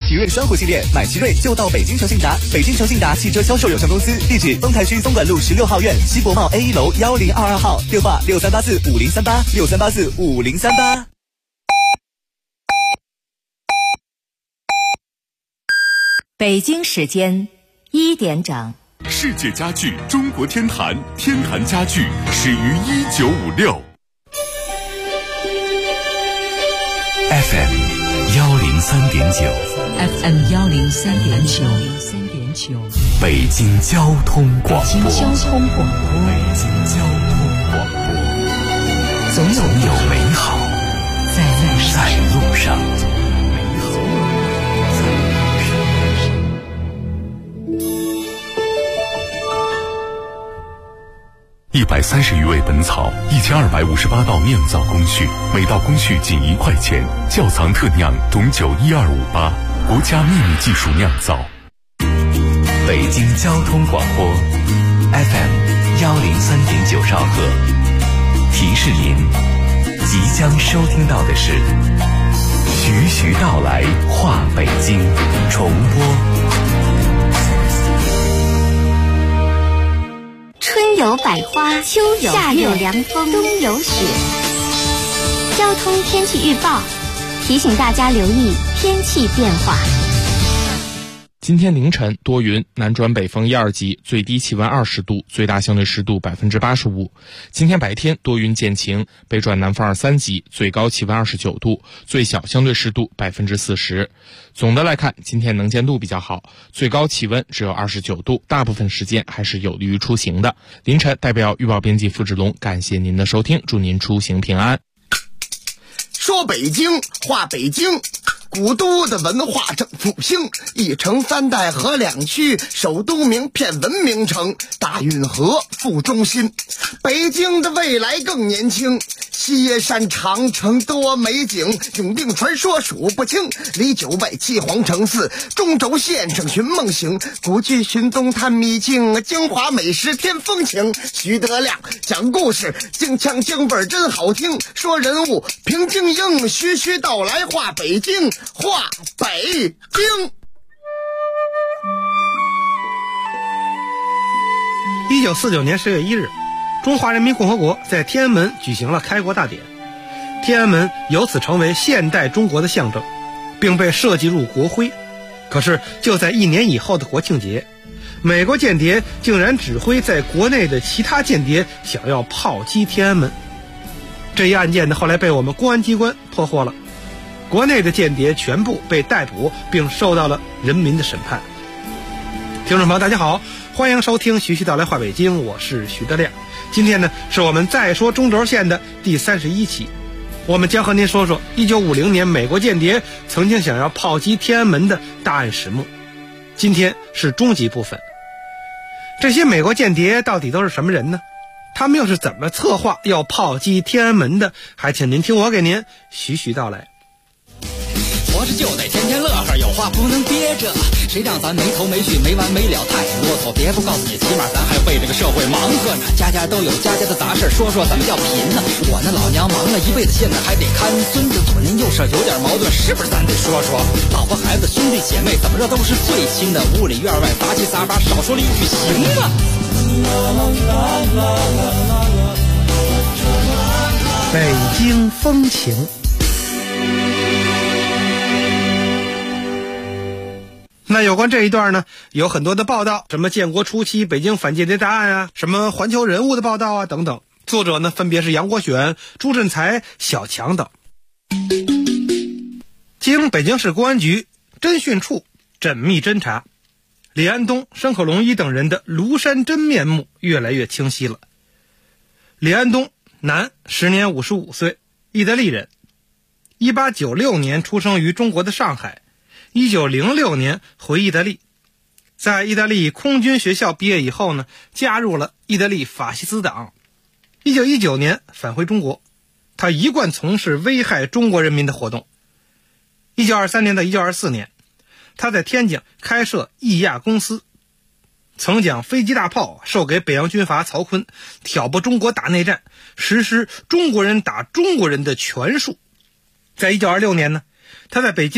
奇瑞双虎系列，买奇瑞就到北京诚信达。北京诚信达汽车销售有限公司，地址丰台区松管路16号院西博贸 A1 楼1022号，电话63845038，63845038。 北京时间1点整。 世界家具中国天坛，天坛家具始于1956。 FM 103.9 FM 103.9 北京交通广播。总有美好在路上。130余味本草，1258道酿造工序，每道工序仅1块钱。窖藏特酿种酒12588，国家秘密技术酿造。北京交通广播 FM 103.9兆赫。提示您，即将收听到的是徐徐道来话北京重播。 春有百花，秋有夏有凉风，冬有雪。交通天气预报提醒大家留意天气变化。 今天凌晨多云，南转北风1、2级，最低气温20度，最大相对湿度85%。今天白天多云见晴，北转南风2、3级，最高气温29度，最小相对湿度40%。总的来看，今天能见度比较好，最高气温只有29度，大部分时间还是有利于出行的。凌晨代表预报编辑付志龙，感谢您的收听，祝您出行平安。 说北京话北京，古都的文化正复兴，一城3代合2区，首都名片文明城，大运河副中心。北京的未来更年轻，西山长城多美景，永定传说数不清，离9外7皇城4，中轴线上寻梦行，古剧寻踪探秘境，京华美食添风情。徐德亮讲故事，京腔京味真好听，说人物评京英，徐徐道来话北京，话北京。 1949年10月1日，中华人民共和国在天安门举行了开国大典，天安门由此成为现代中国的象征，并被设计入国徽。可是就在1年以后的国庆节，美国间谍竟然指挥在国内的其他间谍想要炮击天安门。这一案件呢，后来被我们公安机关破获了，国内的间谍全部被逮捕，并受到了人民的审判。听众朋友大家好，欢迎收听徐徐道来话北京，我是徐德亮。今天呢，是我们再说中轴线的第31期，我们将和您说说1950年美国间谍曾经想要炮击天安门的大案始末。今天是终极部分。这些美国间谍到底都是什么人呢？他们又是怎么策划要炮击天安门的？还请您听我给您徐徐道来。 活着就得天天乐呵，有话不能憋着，谁让咱没头没绪没完没了太啰嗦。别不告诉你，起码咱还为这个社会忙活呢，家家都有家家的杂事，说说怎么叫贫呢？我那老娘忙了一辈子，现在还得看孙子，左邻右舍有点矛盾，是不是咱得说说？老婆孩子兄弟姐妹怎么着都是最亲的，屋里院外杂七杂八，少说了一句行吗？ 北京风情。那有关这一段呢，有很多的报道，什么建国初期北京反间谍大案啊，什么环球人物的报道啊等等。作者呢分别是杨国选、朱振才、小强等。经北京市公安局侦讯处缜密侦查，李安东、山口龙一等人的庐山真面目越来越清晰了。李安东，男，时年55岁，意大利人，1896年出生于中国的上海，1906年回意大利，在意大利空军学校毕业以后呢，加入了意大利法西斯党。1919年返回中国，他一贯从事危害中国人民的活动。1923年到1924年，他在天津开设意亚公司，曾将飞机大炮授给北洋军阀曹锟，挑拨中国打内战，实施中国人打中国人的权术。在1926年呢，他在北京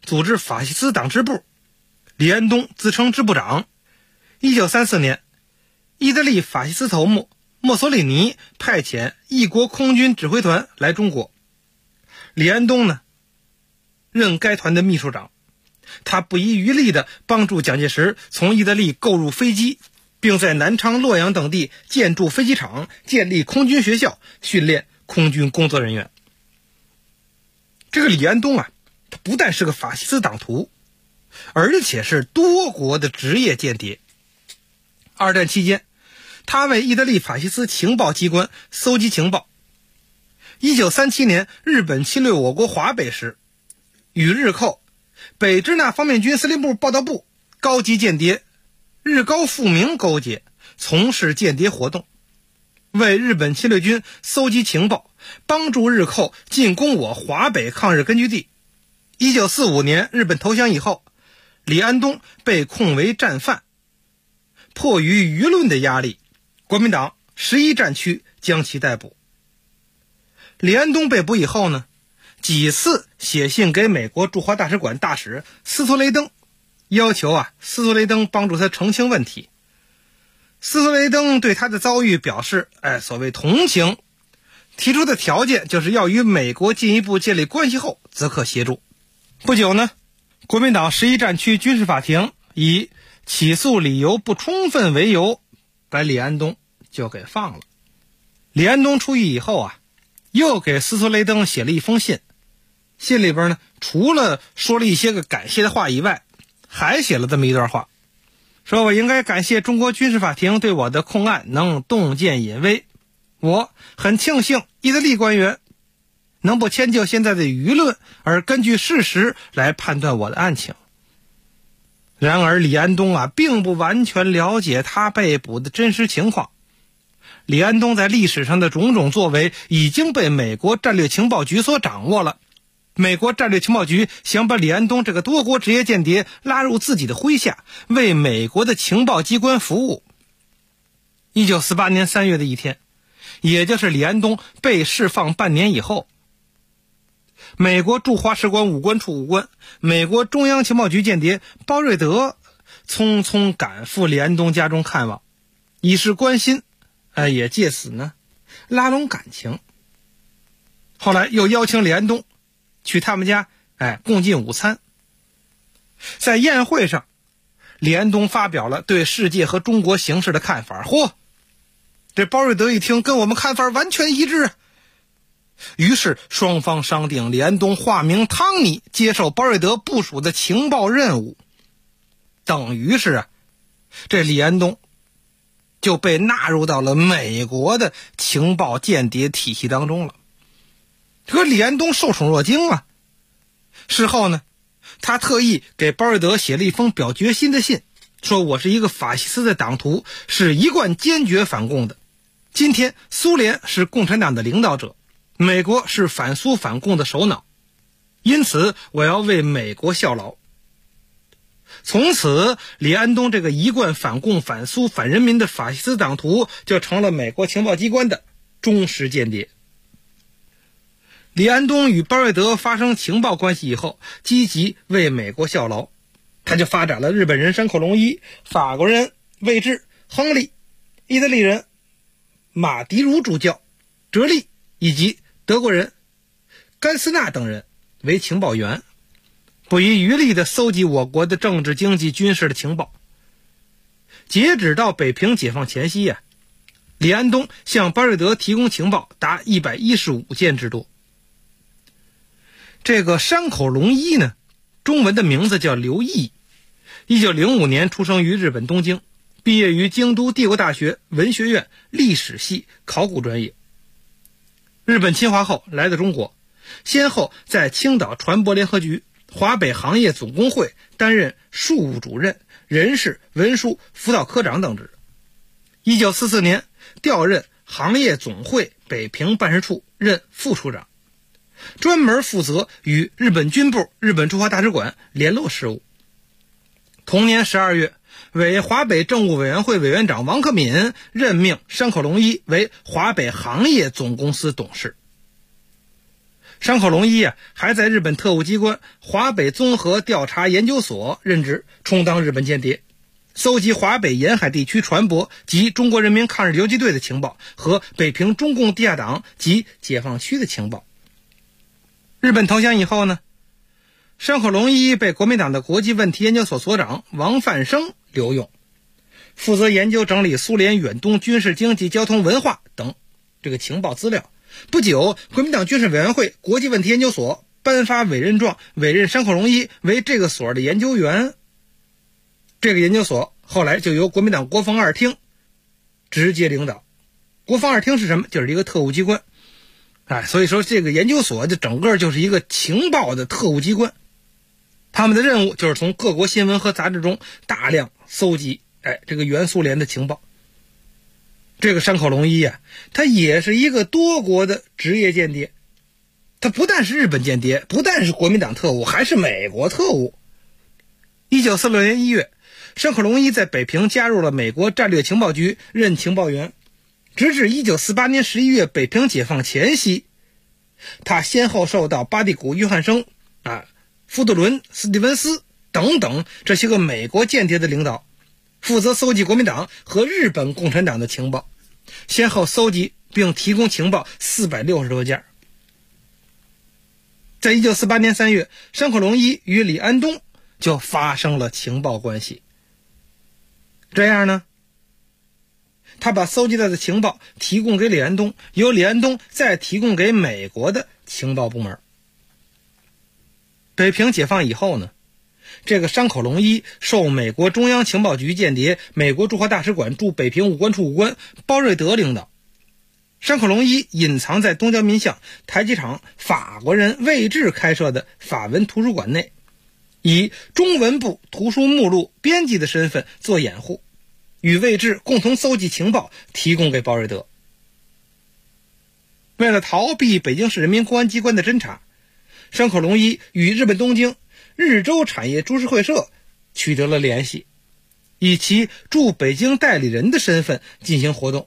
组织法西斯党支部，李安东自称支部长。1934年，意大利法西斯头目墨索里尼派遣异国空军指挥团来中国，李安东呢任该团的秘书长。他不遗余力地帮助蒋介石从意大利购入飞机，并在南昌、洛阳等地建筑飞机场，建立空军学校，训练空军工作人员。这个李安东啊，他不但是个法西斯党徒，而且是多国的职业间谍。二战期间，他为意大利法西斯情报机关搜集情报。1937年，日本侵略我国华北时，与日寇北支那方面军司令部报道部高级间谍日高富明勾结，从事间谍活动，为日本侵略军搜集情报，帮助日寇进攻我华北抗日根据地。1945年日本投降以后，李安东被控为战犯，迫于舆论的压力，国民党11战区将其逮捕。李安东被捕以后呢，几次写信给美国驻华大使馆大使斯托雷登，要求斯托雷登帮助他澄清问题。斯托雷登对他的遭遇表示所谓同情，提出的条件就是要与美国进一步建立关系后则可协助。不久呢，国民党11战区军事法庭以起诉理由不充分为由，把李安东就给放了。李安东出狱以后又给斯托雷登写了一封信，信里边呢，除了说了一些个感谢的话以外，还写了这么一段话，说我应该感谢中国军事法庭对我的控案能洞见隐微，我很庆幸意大利官员能不迁就现在的舆论，而根据事实来判断我的案情。然而李安东并不完全了解他被捕的真实情况。李安东在历史上的种种作为已经被美国战略情报局所掌握了，美国战略情报局想把李安东这个多国职业间谍拉入自己的麾下，为美国的情报机关服务。1948年3月的一天，也就是李安东被释放半年以后，美国驻华使馆武官处武官、美国中央情报局间谍包瑞德匆匆赶赴李安东家中看望，以示关心，也借此呢拉拢感情。后来又邀请李安东去他们家共进午餐。在宴会上，李安东发表了对世界和中国形势的看法。这包瑞德一听，跟我们看法完全一致。于是双方商定，李安东化名汤尼，接受包瑞德部署的情报任务。等于是这李安东就被纳入到了美国的情报间谍体系当中了。可李安东受宠若惊事后呢，他特意给包瑞德写了一封表决心的信，说我是一个法西斯的党徒，是一贯坚决反共的。今天苏联是共产党的领导者，美国是反苏反共的首脑，因此我要为美国效劳。从此李安东这个一贯反共反苏反人民的法西斯党徒就成了美国情报机关的忠实间谍。李安东与包瑞德发生情报关系以后，积极为美国效劳，他就发展了日本人山口隆一、法国人魏志、亨利、意大利人马迪茹主教、哲利以及德国人甘斯纳等人为情报员，不遗余力地搜集我国的政治、经济、军事的情报。截止到北平解放前夕李安东向包瑞德提供情报达115件之多。这个山口隆一呢，中文的名字叫刘毅，1905年出生于日本东京，毕业于京都帝国大学文学院历史系考古专业。日本侵华后来到中国，先后在青岛船舶联合局、华北行业总工会担任庶务主任、人事、文书辅导科长等职。1944年调任行业总会北平办事处，任副处长，专门负责与日本军部、日本驻华大使馆联络事务。同年12月，为华北政务委员会委员长王克敏任命山口隆一为华北行业总公司董事。 山口隆一还在日本特务机关华北综合调查研究所任职，充当日本间谍，搜集华北沿海地区船舶及中国人民抗日游击队的情报和北平中共地下党及解放区的情报。日本投降以后呢，山口隆一被国民党的国际问题研究所所长王范生留用，负责研究整理苏联远东军事、经济、交通、文化等这个情报资料。不久，国民党军事委员会国际问题研究所颁发委任状，委任山口隆一为这个所的研究员。这个研究所后来就由国民党国防二厅直接领导。国防二厅是什么？就是一个特务机关。所以说这个研究所就整个就是一个情报的特务机关。他们的任务就是从各国新闻和杂志中大量搜集这个原苏联的情报。这个山口隆一他也是一个多国的职业间谍，他不但是日本间谍，不但是国民党特务，还是美国特务。1946年1月，山口隆一在北平加入了美国战略情报局，任情报员，直至1948年11月北平解放前夕，他先后受到巴蒂古、约翰生、福特伦、斯蒂文斯等等这些个美国间谍的领导，负责搜集国民党和日本共产党的情报，先后搜集并提供情报460多件。在1948年3月，山口隆一与李安东就发生了情报关系。这样呢，他把搜集到的情报提供给李安东，由李安东再提供给美国的情报部门。北平解放以后呢，这个山口隆一受美国中央情报局间谍、美国驻华大使馆驻北平武官处武官包瑞德领导。山口隆一隐藏在东交民巷台机厂法国人魏志开设的法文图书馆内，以中文部图书目录编辑的身份做掩护，与魏志共同搜集情报，提供给包瑞德。为了逃避北京市人民公安机关的侦查，山口隆一与日本东京日洲产业株式会社取得了联系，以其驻北京代理人的身份进行活动。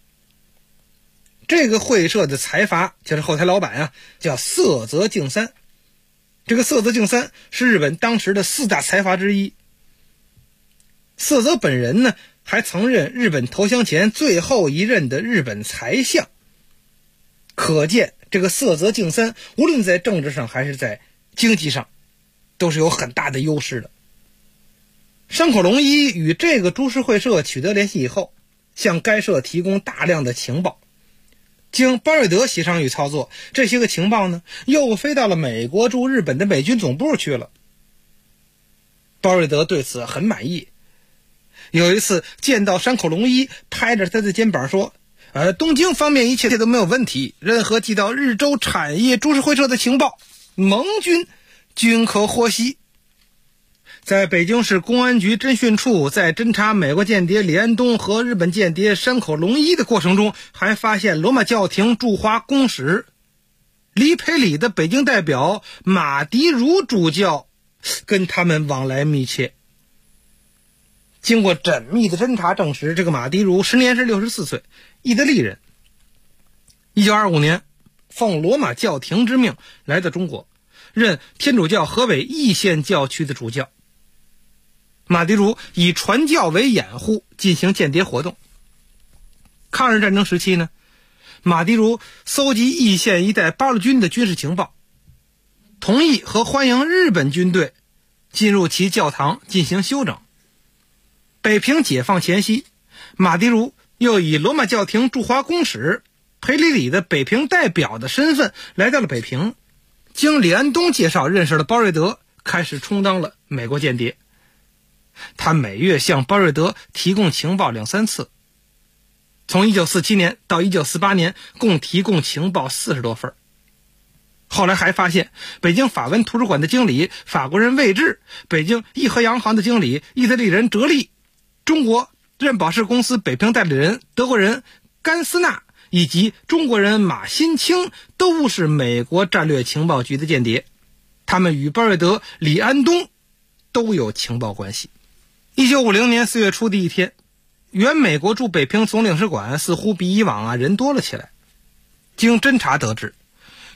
这个会社的财阀就是后台老板叫色泽敬三。这个色泽敬三是日本当时的4大财阀之一。色泽本人呢，还曾任日本投降前最后一任的日本财相。可见这个色泽敬三无论在政治上还是在经济上都是有很大的优势的。山口隆一与这个株式会社取得联系以后，向该社提供大量的情报。经包瑞德协商与操作，这些个情报呢，又飞到了美国驻日本的美军总部去了。包瑞德对此很满意。有一次见到山口隆一，拍着他的肩膀说，东京方面一切都没有问题，任何寄到日洲产业株式会社的情报，盟军均可获悉。在北京市公安局侦讯处在侦查美国间谍李安东和日本间谍山口隆一的过程中，还发现罗马教廷驻华公使黎培里的北京代表马迪如主教跟他们往来密切。经过缜密的侦查证实，这个马迪如时年是64岁，意大利人。1925年奉罗马教廷之命来到中国，任天主教河北易县教区的主教。马迪如以传教为掩护，进行间谍活动。抗日战争时期呢，马迪如搜集易县一带八路军的军事情报，同意和欢迎日本军队进入其教堂进行休整。北平解放前夕，马迪如又以罗马教廷驻华公使裴里里的北平代表的身份来到了北平，经李安东介绍认识了包瑞德，开始充当了美国间谍。他每月向包瑞德提供情报2-3次，从1947年到1948年共提供情报40多份。后来还发现北京法文图书馆的经理法国人魏志，北京义和洋行的经理意大利人哲利，中国任宝仕公司北平代理人德国人甘斯纳以及中国人马新清都是美国战略情报局的间谍，他们与包瑞德、李安东都有情报关系。1950年4月初的一天，原美国驻北平总领事馆似乎比以往人多了起来。经侦查得知，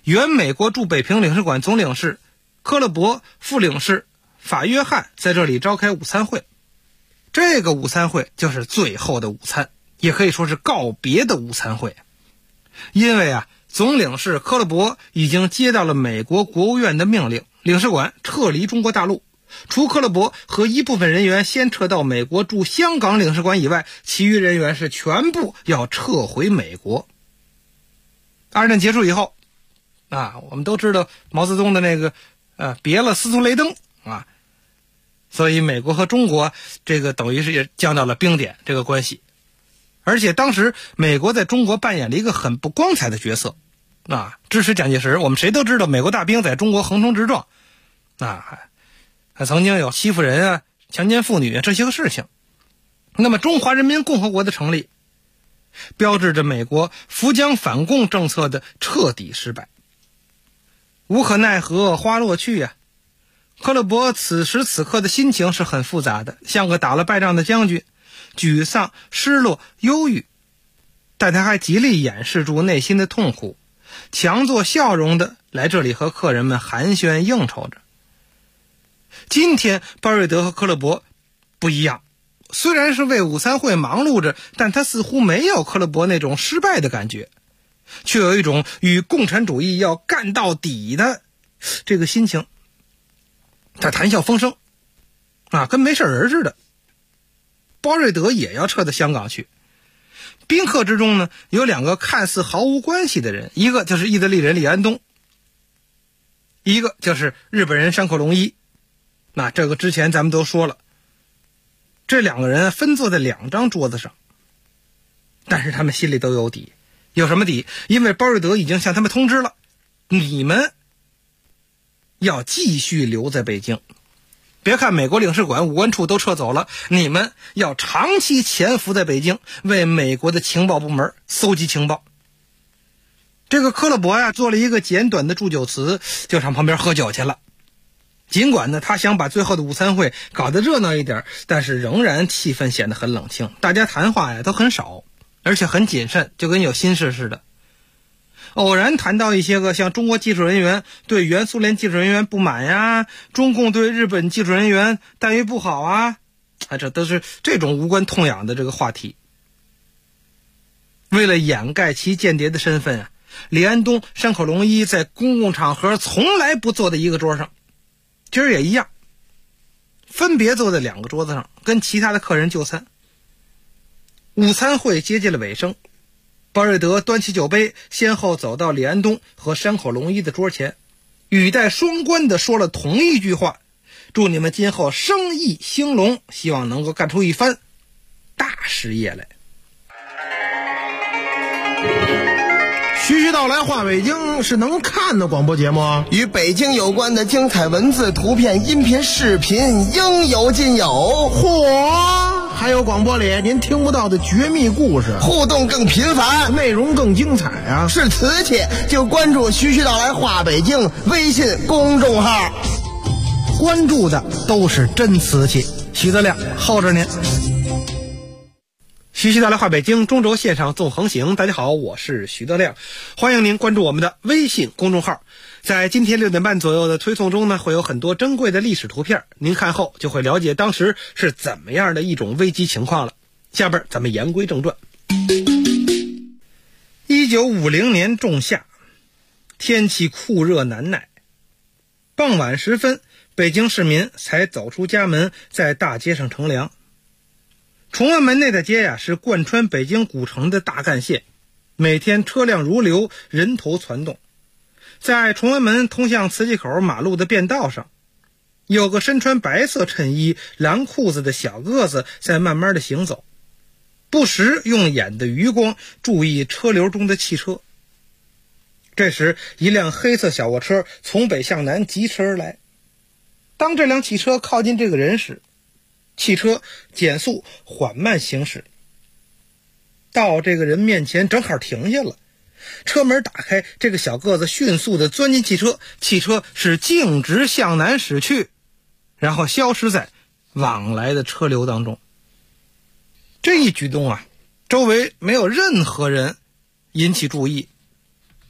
原美国驻北平领事馆总领事科勒伯副领事法约翰在这里召开午餐会。这个午餐会就是最后的午餐，也可以说是告别的午餐会。因为总领事科勒伯已经接到了美国国务院的命令，领事馆撤离中国大陆，除科勒伯和一部分人员先撤到美国驻香港领事馆以外，其余人员是全部要撤回美国。二战结束以后我们都知道毛泽东的那个别了司徒雷登所以美国和中国这个等于是也降到了冰点这个关系。而且当时美国在中国扮演了一个很不光彩的角色支持蒋介石，我们谁都知道美国大兵在中国横冲直撞还曾经有欺负人强奸妇女这些个事情。那么中华人民共和国的成立标志着美国扶蒋反共政策的彻底失败。无可奈何花落去科勒伯此时此刻的心情是很复杂的，像个打了败仗的将军，沮丧、失落、忧郁，但他还极力掩饰住内心的痛苦，强作笑容的来这里和客人们寒暄应酬着。今天鲍瑞德和科勒伯不一样，虽然是为午餐会忙碌着，但他似乎没有科勒伯那种失败的感觉，却有一种与共产主义要干到底的这个心情。他谈笑风生跟没事人似的。鲍瑞德也要撤到香港去。宾客之中呢，有两个看似毫无关系的人，一个就是意大利人李安东，一个就是日本人山口龙一。这个之前咱们都说了，这两个人分坐在2张桌子上，但是他们心里都有底。有什么底？因为鲍瑞德已经向他们通知了，你们要继续留在北京，别看美国领事馆、武官处都撤走了，你们要长期潜伏在北京，为美国的情报部门搜集情报。这个科勒伯做了一个简短的祝酒词，就上旁边喝酒去了。尽管呢，他想把最后的午餐会搞得热闹一点，但是仍然气氛显得很冷清，大家谈话都很少，而且很谨慎，就跟有心事似的。偶然谈到一些个像中国技术人员对原苏联技术人员不满中共对日本技术人员待遇不好这都是这种无关痛痒的这个话题。为了掩盖其间谍的身份李安东、山口龙一在公共场合从来不坐在一个桌上，今儿也一样，分别坐在2个桌子上跟其他的客人就餐。午餐会接近了尾声，鲍瑞德端起酒杯，先后走到李安东和山口龙一的桌前，语带双关地说了同一句话：祝你们今后生意兴隆，希望能够干出一番大事业来。 徐徐道来话北京是能看的广播节目与北京有关的精彩文字、图片、音频、视频应有尽有。 嚯！还有广播里您听不到的绝密故事， 互动更频繁， 内容更精彩是瓷器就关注徐徐道来话北京微信公众号， 关注的都是真瓷器。 徐德亮候着您。徐徐道来话北京，中轴线上纵横行。大家好，我是徐德亮，欢迎您关注我们的微信公众号。在今天6点半左右的推送中呢，会有很多珍贵的历史图片，您看后就会了解当时是怎么样的一种危机情况了。下边咱们言归正传。1950年仲夏，天气酷热难耐，傍晚时分，北京市民才走出家门，在大街上乘凉。崇文门内的街是贯穿北京古城的大干线，每天车辆如流，人头攒动。在崇文门通向磁器口马路的便道上，有个身穿白色衬衣、蓝裤子的小个子在慢慢的行走，不时用眼的余光注意车流中的汽车。这时，一辆黑色小卧车从北向南疾驰而来。当这辆汽车靠近这个人时，汽车减速缓慢行驶，到这个人面前正好停下了。车门打开，这个小个子迅速地钻进汽车，汽车是径直向南驶去，然后消失在往来的车流当中。这一举动周围没有任何人引起注意，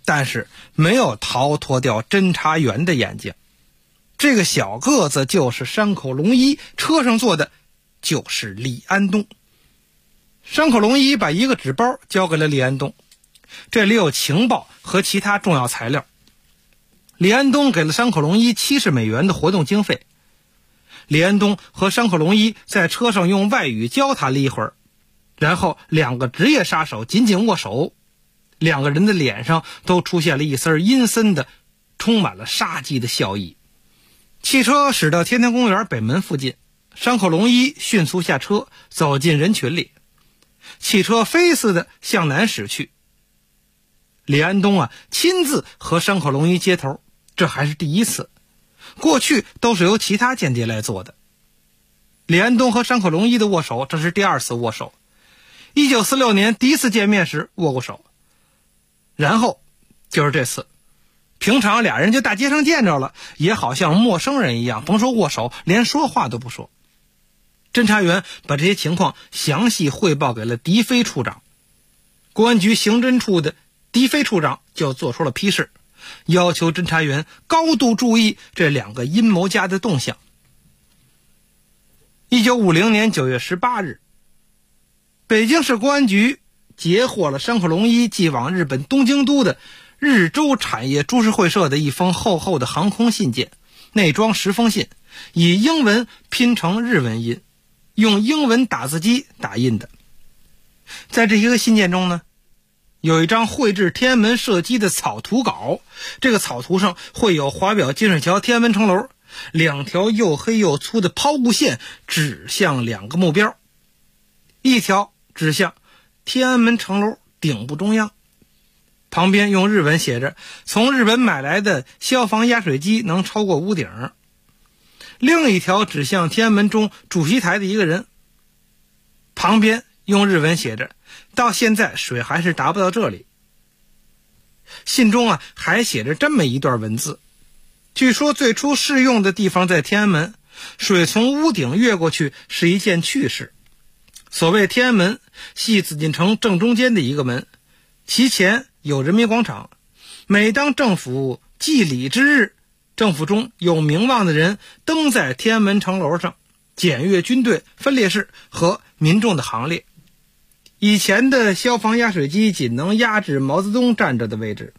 但是没有逃脱掉侦查员的眼睛。这个小个子就是山口龙一，车上坐的就是李安东。山口龙一把一个纸包交给了李安东，这里有情报和其他重要材料。李安东给了山口龙一70美元的活动经费。李安东和山口龙一在车上用外语交谈了一会儿，然后两个职业杀手紧紧握手，两个人的脸上都出现了一丝阴森的、充满了杀机的笑意。汽车驶到天天公园北门附近，山口龙一迅速下车，走进人群里。汽车飞似的向南驶去。李安东亲自和山口龙一接头，这还是第一次，过去都是由其他间谍来做的。李安东和山口龙一的握手，这是第2次握手。1946年第一次见面时握过手，然后就是这次。平常俩人就大街上见着了，也好像陌生人一样，甭说握手，连说话都不说。侦查员把这些情况详细汇报给了狄飞处长，公安局刑侦处的狄飞处长就做出了批示，要求侦查员高度注意这两个阴谋家的动向。1950年9月18日，北京市公安局截获了山口龙一寄往日本东京都的日洲产业株式会社的一封厚厚的航空信件，内装10封信，以英文拼成日文音，用英文打字机打印的。在这一个信件中呢，有一张绘制天安门射击的草图稿，这个草图上会有华表金水桥天安门城楼2条又黑又粗的抛物线指向2个目标，一条指向天安门城楼顶部中央，旁边用日文写着从日本买来的消防压水机能超过屋顶，另一条指向天安门中主席台的一个人，旁边用日文写着到现在水还是达不到这里。信中还写着这么一段文字，据说最初试用的地方在天安门，水从屋顶越过去是一件趣事。所谓天安门系紫禁城正中间的一个门，其前有人民广场，每当政府祭礼之日，政府中有名望的人登在天安门城楼上，检阅军队分列式和民众的行列。以前的消防压水机仅能压制毛泽东站着的位置。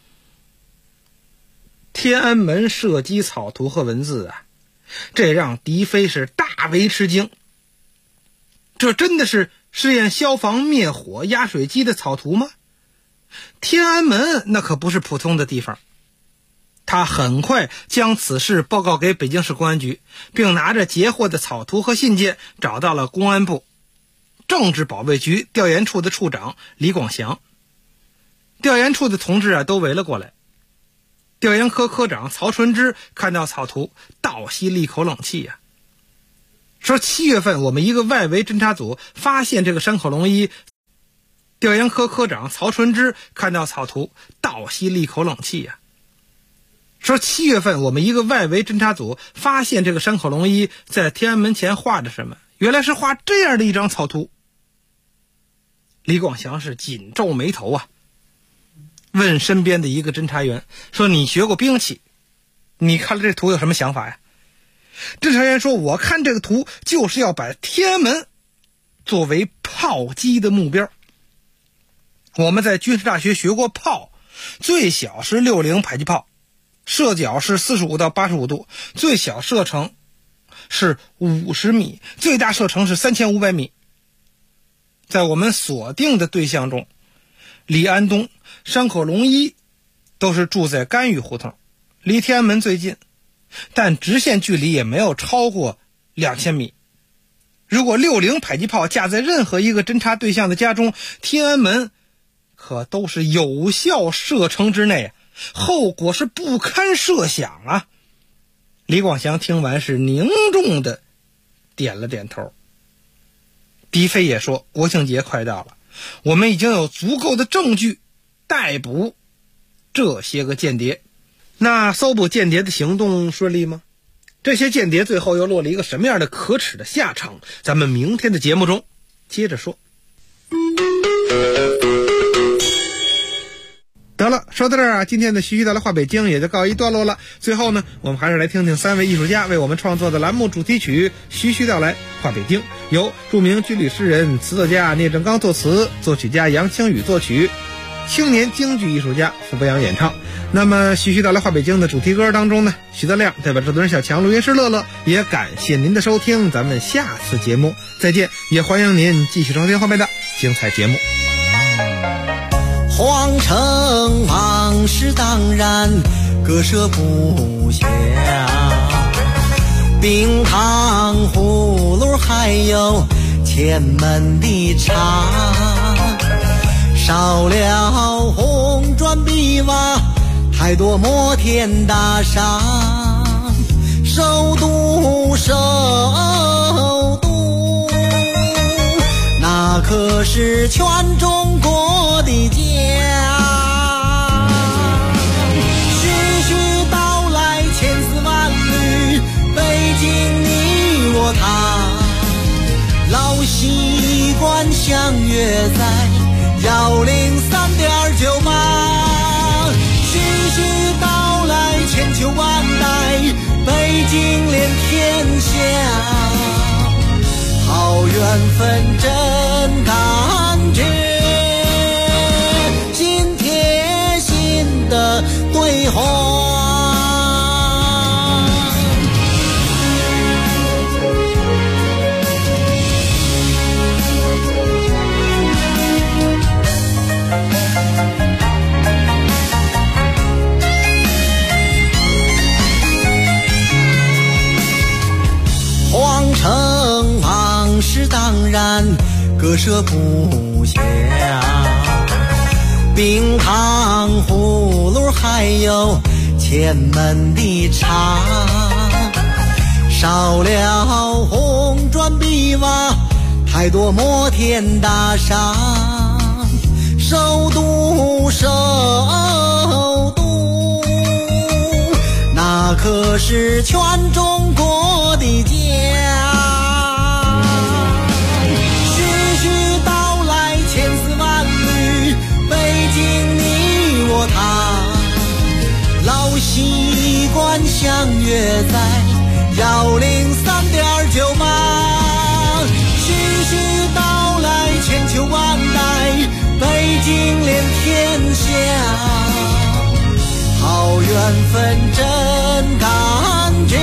天安门射击草图和文字这让狄飞是大为吃惊。这真的是试验消防灭火压水机的草图吗？天安门那可不是普通的地方。他很快将此事报告给北京市公安局，并拿着截获的草图和信件找到了公安部政治保卫局调研处的处长李广祥。调研处的同志都围了过来。调研科科长曹纯之看到草图，倒吸了一口冷气说7月份我们一个外围侦查组发现这个山口龙一。调研科科长曹纯之看到草图，倒吸了一口冷气说7月份我们一个外围侦查组发现这个山口龙一在天安门前画着什么，原来是画这样的一张草图。李广祥是紧皱眉头问身边的一个侦查员说，你学过兵器，你看了这图有什么想法呀？侦查员说，我看这个图就是要把天安门作为炮击的目标。我们在军事大学学过炮，最小是60迫击炮，射角是45到85度，最小射程是50米，最大射程是3500米。在我们锁定的对象中，李安东、山口龙一都是住在甘雨胡同，离天安门最近，但直线距离也没有超过2000米。如果60迫击炮架在任何一个侦察对象的家中，天安门可都是有效射程之内，后果是不堪设想李广祥听完是凝重的点了点头。狄飞也说，国庆节快到了，我们已经有足够的证据逮捕这些个间谍。那搜捕间谍的行动顺利吗？这些间谍最后又落了一个什么样的可耻的下场？咱们明天的节目中接着说。得了，说到这儿啊，今天的徐徐道来话北京也就告一段落了。最后呢，我们还是来听听3位艺术家为我们创作的栏目主题曲《徐徐道来话北京》，由著名军旅诗人、词作家聂政刚作词，作曲家杨清宇作曲，青年京剧艺术家傅博洋演唱。那么徐徐道来话北京的主题歌当中呢，徐德亮代表制作人小强、录音师乐乐，也感谢您的收听，咱们下次节目再见，也欢迎您继续收听后面的精彩节目。 皇城往事当然割舍不下，冰糖葫芦还有前门的茶，少了红砖碧瓦，太多摩天大厦，首都首都，那可是全中国的家。徐徐道来千丝万缕，北京你我他，老习惯相约在103.98。徐徐道来千秋万代，北京连天下，好缘分真感觉，心贴心的对话。皇城往事当然割舍不下，冰糖葫芦还有前门的茶，少了红砖碧瓦，太多摩天大厦，首都首都，那可是全中国的家。徐徐道来千丝万缕，北京你我他，老习惯相约在103.98。徐徐道来千秋万代，北京连天下，好缘分真感觉，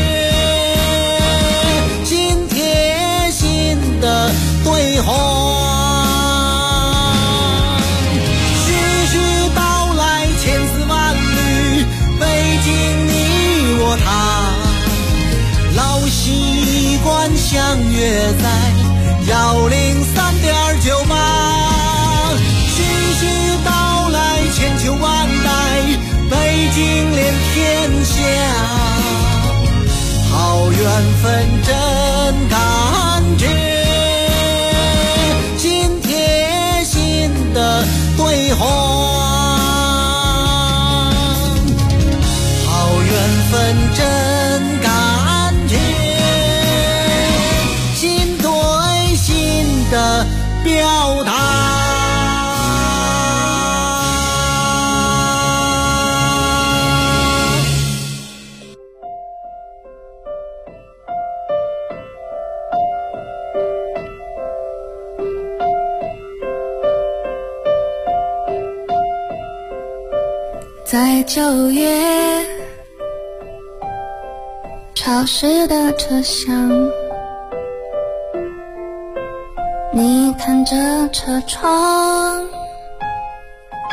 心贴心的对话。徐徐道来千丝万缕，北京你我他，老习惯相约在103.98。徐徐道来千秋万代，北京连天下，好缘分真感觉，心贴心的对话。好缘分真感觉，心对心的表达。 在9月潮湿的车厢，你看着车窗，